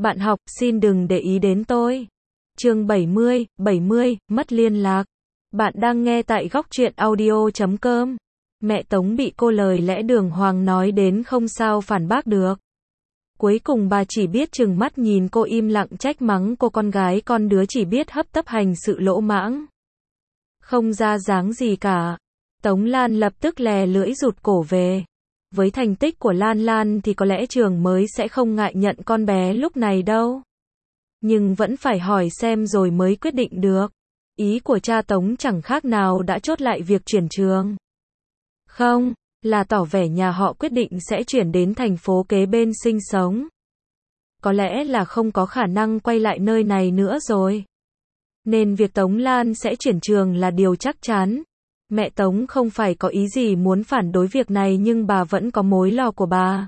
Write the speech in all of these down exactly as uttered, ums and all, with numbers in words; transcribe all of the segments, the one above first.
Bạn học, xin đừng để ý đến tôi. Chương bảy mươi, bảy mươi, mất liên lạc. Bạn đang nghe tại góc truyện audio chấm com. Mẹ Tống bị cô lời lẽ đường hoàng nói đến không sao phản bác được. Cuối cùng bà chỉ biết trừng mắt nhìn cô im lặng trách mắng cô con gái con đứa chỉ biết hấp tấp hành sự lỗ mãng. Không ra dáng gì cả. Tống Lan lập tức lè lưỡi rụt cổ về. Với thành tích của Lan Lan thì có lẽ trường mới sẽ không ngại nhận con bé lúc này đâu. Nhưng vẫn phải hỏi xem rồi mới quyết định được. Ý của cha Tống chẳng khác nào đã chốt lại việc chuyển trường. Không, là tỏ vẻ nhà họ quyết định sẽ chuyển đến thành phố kế bên sinh sống. Có lẽ là không có khả năng quay lại nơi này nữa rồi. Nên việc Tống Lan sẽ chuyển trường là điều chắc chắn. Mẹ Tống không phải có ý gì muốn phản đối việc này nhưng bà vẫn có mối lo của bà.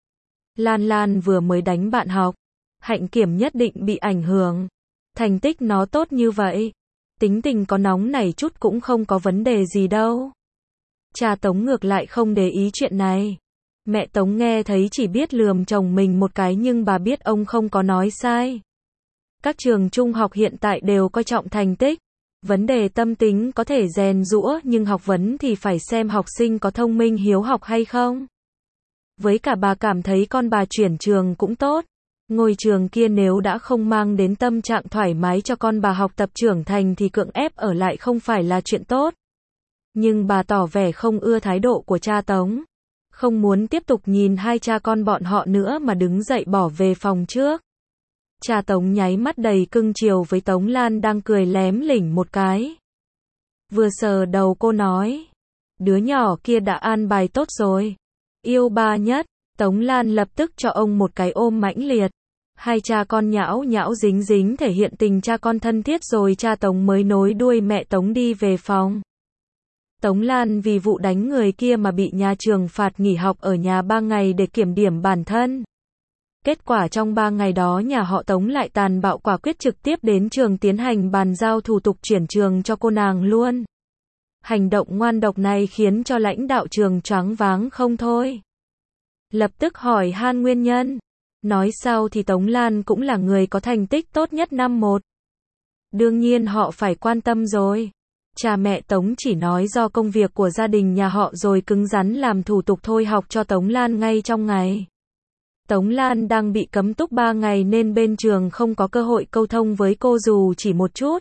Lan Lan vừa mới đánh bạn học. Hạnh kiểm nhất định bị ảnh hưởng. Thành tích nó tốt như vậy. Tính tình có nóng nảy chút cũng không có vấn đề gì đâu. Cha Tống ngược lại không để ý chuyện này. Mẹ Tống nghe thấy chỉ biết lườm chồng mình một cái nhưng bà biết ông không có nói sai. Các trường trung học hiện tại đều coi trọng thành tích. Vấn đề tâm tính có thể rèn giũa nhưng học vấn thì phải xem học sinh có thông minh hiếu học hay không. Với cả bà cảm thấy con bà chuyển trường cũng tốt. Ngôi trường kia nếu đã không mang đến tâm trạng thoải mái cho con bà học tập trưởng thành thì cưỡng ép ở lại không phải là chuyện tốt. Nhưng bà tỏ vẻ không ưa thái độ của cha Tống. Không muốn tiếp tục nhìn hai cha con bọn họ nữa mà đứng dậy bỏ về phòng trước. Cha Tống nháy mắt đầy cưng chiều với Tống Lan đang cười lém lỉnh một cái. Vừa sờ đầu cô nói. Đứa nhỏ kia đã an bài tốt rồi. Yêu ba nhất. Tống Lan lập tức cho ông một cái ôm mãnh liệt. Hai cha con nhão nhão dính dính thể hiện tình cha con thân thiết rồi cha Tống mới nối đuôi mẹ Tống đi về phòng. Tống Lan vì vụ đánh người kia mà bị nhà trường phạt nghỉ học ở nhà ba ngày để kiểm điểm bản thân. Kết quả trong ba ngày đó nhà họ Tống lại tàn bạo quả quyết trực tiếp đến trường tiến hành bàn giao thủ tục chuyển trường cho cô nàng luôn. Hành động ngoan độc này khiến cho lãnh đạo trường choáng váng không thôi. Lập tức hỏi han nguyên nhân. Nói sau thì Tống Lan cũng là người có thành tích tốt nhất năm một. Đương nhiên họ phải quan tâm rồi. Cha mẹ Tống chỉ nói do công việc của gia đình nhà họ rồi cứng rắn làm thủ tục thôi học cho Tống Lan ngay trong ngày. Tống Lan đang bị cấm túc ba ngày nên bên trường không có cơ hội câu thông với cô dù chỉ một chút.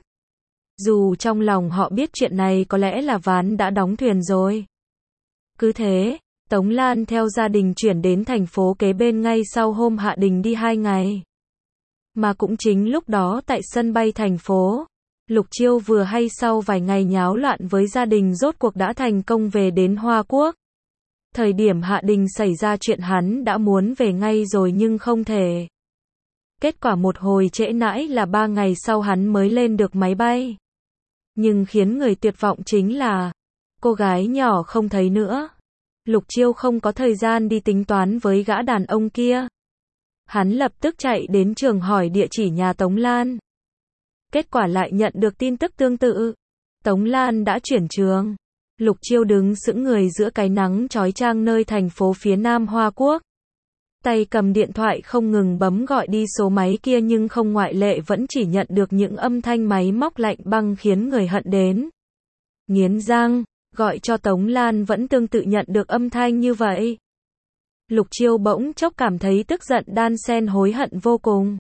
Dù trong lòng họ biết chuyện này có lẽ là ván đã đóng thuyền rồi. Cứ thế, Tống Lan theo gia đình chuyển đến thành phố kế bên ngay sau hôm Hạ Đình đi hai ngày. Mà cũng chính lúc đó tại sân bay thành phố, Lục Chiêu vừa hay sau vài ngày nháo loạn với gia đình rốt cuộc đã thành công về đến Hoa Quốc. Thời điểm Hạ Đình xảy ra chuyện hắn đã muốn về ngay rồi nhưng không thể. Kết quả một hồi trễ nãi là ba ngày sau hắn mới lên được máy bay. Nhưng khiến người tuyệt vọng chính là cô gái nhỏ không thấy nữa. Lục Chiêu không có thời gian đi tính toán với gã đàn ông kia. Hắn lập tức chạy đến trường hỏi địa chỉ nhà Tống Lan. Kết quả lại nhận được tin tức tương tự. Tống Lan đã chuyển trường. Lục Chiêu đứng sững người giữa cái nắng chói chang nơi thành phố phía nam Hoa Quốc. Tay cầm điện thoại không ngừng bấm gọi đi số máy kia nhưng không ngoại lệ vẫn chỉ nhận được những âm thanh máy móc lạnh băng khiến người hận đến nghiến răng. Gọi cho Tống Lan vẫn tương tự nhận được âm thanh như vậy. Lục Chiêu bỗng chốc cảm thấy tức giận đan xen hối hận vô cùng.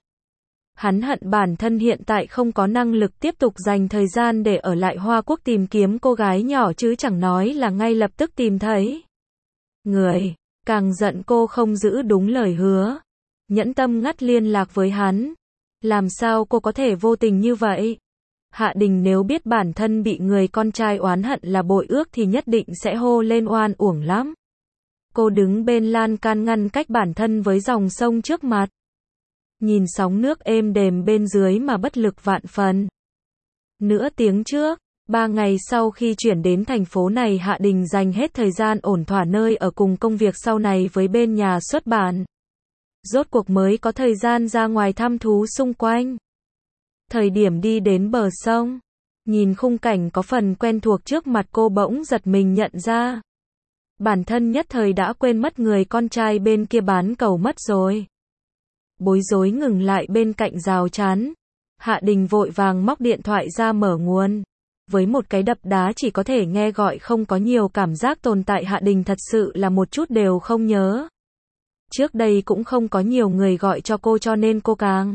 Hắn hận bản thân hiện tại không có năng lực tiếp tục dành thời gian để ở lại Hoa Quốc tìm kiếm cô gái nhỏ chứ chẳng nói là ngay lập tức tìm thấy người. Càng giận cô không giữ đúng lời hứa. Nhẫn tâm ngắt liên lạc với hắn. Làm sao cô có thể vô tình như vậy? Hạ Đình nếu biết bản thân bị người con trai oán hận là bội ước thì nhất định sẽ hô lên oan uổng lắm. Cô đứng bên lan can ngăn cách bản thân với dòng sông trước mặt. Nhìn sóng nước êm đềm bên dưới mà bất lực vạn phần. Nửa tiếng trước, ba ngày sau khi chuyển đến thành phố này Hạ Đình dành hết thời gian ổn thỏa nơi ở cùng công việc sau này với bên nhà xuất bản. Rốt cuộc mới có thời gian ra ngoài thăm thú xung quanh. Thời điểm đi đến bờ sông, nhìn khung cảnh có phần quen thuộc trước mặt cô bỗng giật mình nhận ra. Bản thân nhất thời đã quên mất người con trai bên kia bán cầu mất rồi. bối rối ngừng lại bên cạnh rào chắn. Hạ Đình vội vàng móc điện thoại ra mở nguồn. Với một cái đập đá chỉ có thể nghe gọi không có nhiều cảm giác tồn tại, Hạ Đình thật sự là một chút đều không nhớ. Trước đây cũng không có nhiều người gọi cho cô cho nên cô càng.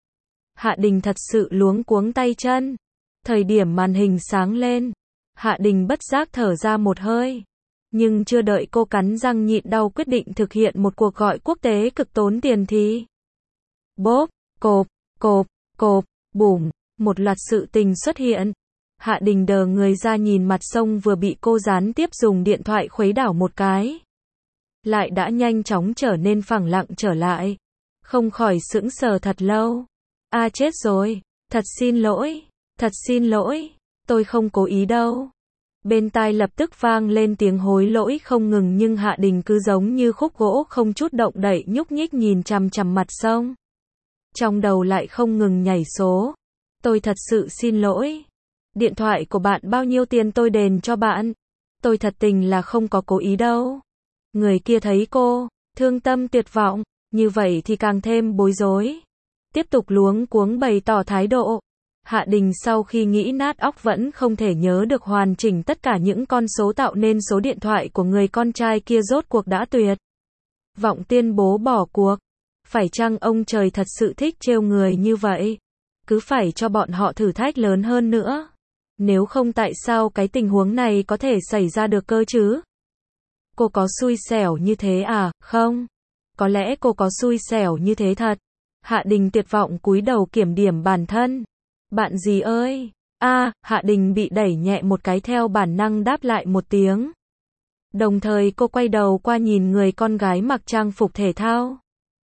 Hạ Đình thật sự luống cuống tay chân. Thời điểm màn hình sáng lên, Hạ Đình bất giác thở ra một hơi. Nhưng chưa đợi cô cắn răng nhịn đau quyết định thực hiện một cuộc gọi quốc tế cực tốn tiền thì bốp, cộp, cộp, cộp, bùm, một loạt sự tình xuất hiện. Hạ Đình đờ người ra nhìn mặt sông vừa bị cô gián tiếp dùng điện thoại khuấy đảo một cái. Lại đã nhanh chóng trở nên phẳng lặng trở lại. Không khỏi sững sờ thật lâu. A à, chết rồi, thật xin lỗi, thật xin lỗi, tôi không cố ý đâu. Bên tai lập tức vang lên tiếng hối lỗi không ngừng nhưng Hạ Đình cứ giống như khúc gỗ không chút động đậy nhúc nhích nhìn chằm chằm mặt sông. Trong đầu lại không ngừng nhảy số. Tôi thật sự xin lỗi. Điện thoại của bạn bao nhiêu tiền tôi đền cho bạn. Tôi thật tình là không có cố ý đâu. Người kia thấy cô, thương tâm tuyệt vọng, như vậy thì càng thêm bối rối. Tiếp tục luống cuống bày tỏ thái độ. Hạ Đình sau khi nghĩ nát óc vẫn không thể nhớ được hoàn chỉnh tất cả những con số tạo nên số điện thoại của người con trai kia rốt cuộc đã tuyệt vọng tuyên bố bỏ cuộc. Phải chăng ông trời thật sự thích trêu người như vậy? Cứ phải cho bọn họ thử thách lớn hơn nữa. Nếu không tại sao cái tình huống này có thể xảy ra được cơ chứ? Cô có xui xẻo như thế à? Không. Có lẽ cô có xui xẻo như thế thật. Hạ Đình tuyệt vọng cúi đầu kiểm điểm bản thân. Bạn gì ơi? A, à, Hạ Đình bị đẩy nhẹ một cái theo bản năng đáp lại một tiếng. Đồng thời cô quay đầu qua nhìn người con gái mặc trang phục thể thao.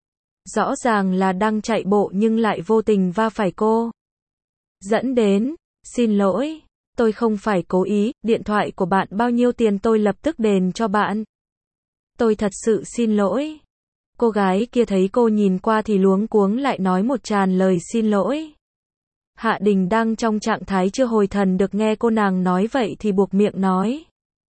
Rõ ràng là đang chạy bộ nhưng lại vô tình va phải cô. Dẫn đến, xin lỗi, tôi không phải cố ý, điện thoại của bạn bao nhiêu tiền tôi lập tức đền cho bạn. Tôi thật sự xin lỗi. Cô gái kia thấy cô nhìn qua thì luống cuống lại nói một tràn lời xin lỗi. Hạ Đình đang trong trạng thái chưa hồi thần được nghe cô nàng nói vậy thì buộc miệng nói.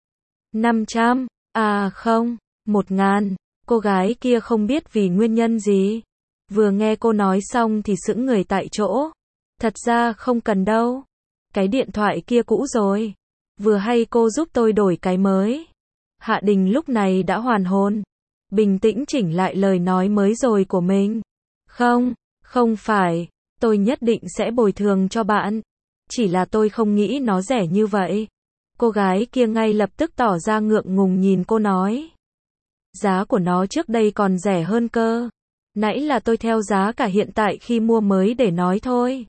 năm trăm, à không, một ngàn. Cô gái kia không biết vì nguyên nhân gì. Vừa nghe cô nói xong thì sững người tại chỗ. Thật ra không cần đâu. Cái điện thoại kia cũ rồi. Vừa hay cô giúp tôi đổi cái mới. Hạ Đình lúc này đã hoàn hồn. Bình tĩnh chỉnh lại lời nói mới rồi của mình. Không, không phải. Tôi nhất định sẽ bồi thường cho bạn. Chỉ là tôi không nghĩ nó rẻ như vậy. Cô gái kia ngay lập tức tỏ ra ngượng ngùng nhìn cô nói. Giá của nó trước đây còn rẻ hơn cơ. Nãy là tôi theo giá cả hiện tại khi mua mới để nói thôi.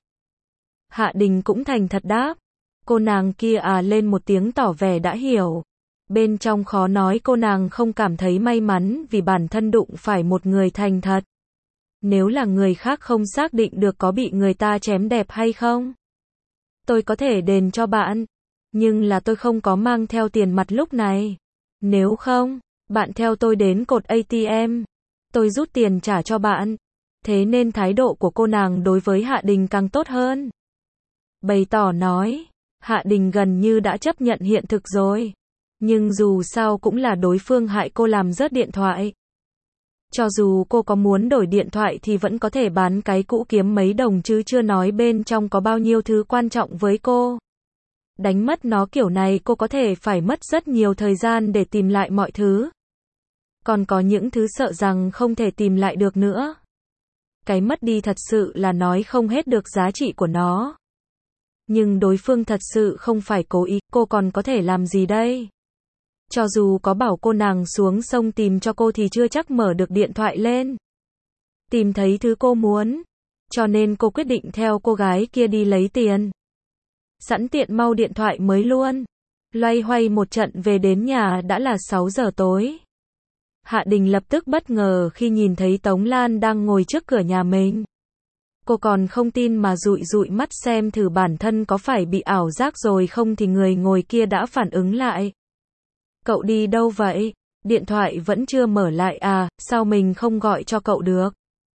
Hạ Đình cũng thành thật đáp. Cô nàng kia à lên một tiếng tỏ vẻ đã hiểu. Bên trong khó nói cô nàng không cảm thấy may mắn vì bản thân đụng phải một người thành thật. Nếu là người khác không xác định được có bị người ta chém đẹp hay không. Tôi có thể đền cho bạn. Nhưng là tôi không có mang theo tiền mặt lúc này. Nếu không, bạn theo tôi đến cột a tê em. Tôi rút tiền trả cho bạn. Thế nên thái độ của cô nàng đối với Hạ Đình càng tốt hơn. Bày tỏ nói. Hạ Đình gần như đã chấp nhận hiện thực rồi. Nhưng dù sao cũng là đối phương hại cô làm rớt điện thoại. Cho dù cô có muốn đổi điện thoại thì vẫn có thể bán cái cũ kiếm mấy đồng chứ chưa nói bên trong có bao nhiêu thứ quan trọng với cô. Đánh mất nó kiểu này cô có thể phải mất rất nhiều thời gian để tìm lại mọi thứ. Còn có những thứ sợ rằng không thể tìm lại được nữa. Cái mất đi thật sự là nói không hết được giá trị của nó. Nhưng đối phương thật sự không phải cố ý, cô còn có thể làm gì đây? Cho dù có bảo cô nàng xuống sông tìm cho cô thì chưa chắc mở được điện thoại lên. Tìm thấy thứ cô muốn. Cho nên cô quyết định theo cô gái kia đi lấy tiền. Sẵn tiện mau điện thoại mới luôn. Loay hoay một trận về đến nhà đã là sáu giờ tối. Hạ Đình lập tức bất ngờ khi nhìn thấy Tống Lan đang ngồi trước cửa nhà mình. Cô còn không tin mà dụi dụi mắt xem thử bản thân có phải bị ảo giác rồi không thì người ngồi kia đã phản ứng lại. Cậu đi đâu vậy? Điện thoại vẫn chưa mở lại à, sao mình không gọi cho cậu được?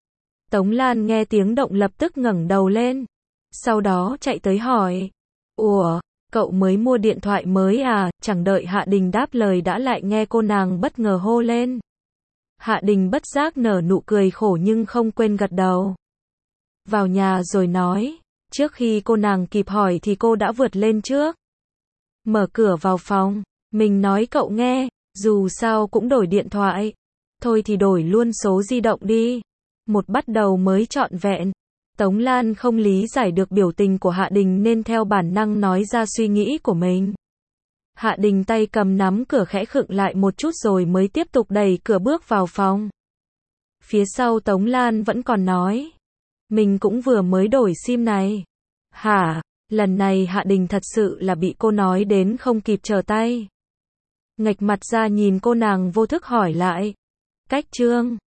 Tống Lan nghe tiếng động lập tức ngẩng đầu lên. Sau đó chạy tới hỏi. Ủa, cậu mới mua điện thoại mới à? Chẳng đợi Hạ Đình đáp lời đã lại nghe cô nàng bất ngờ hô lên. Hạ Đình bất giác nở nụ cười khổ nhưng không quên gật đầu. Vào nhà rồi nói, trước khi cô nàng kịp hỏi thì cô đã vượt lên trước. Mở cửa vào phòng, mình nói cậu nghe, dù sao cũng đổi điện thoại. Thôi thì đổi luôn số di động đi. Một bắt đầu mới trọn vẹn. Tống Lan không lý giải được biểu tình của Hạ Đình nên theo bản năng nói ra suy nghĩ của mình. Hạ Đình tay cầm nắm cửa khẽ khựng lại một chút rồi mới tiếp tục đẩy cửa bước vào phòng. Phía sau Tống Lan vẫn còn nói. Mình cũng vừa mới đổi sim này. Hả? Lần này Hạ Đình thật sự là bị cô nói đến không kịp trở tay. Nghệch mặt ra nhìn cô nàng vô thức hỏi lại. Cách Trương.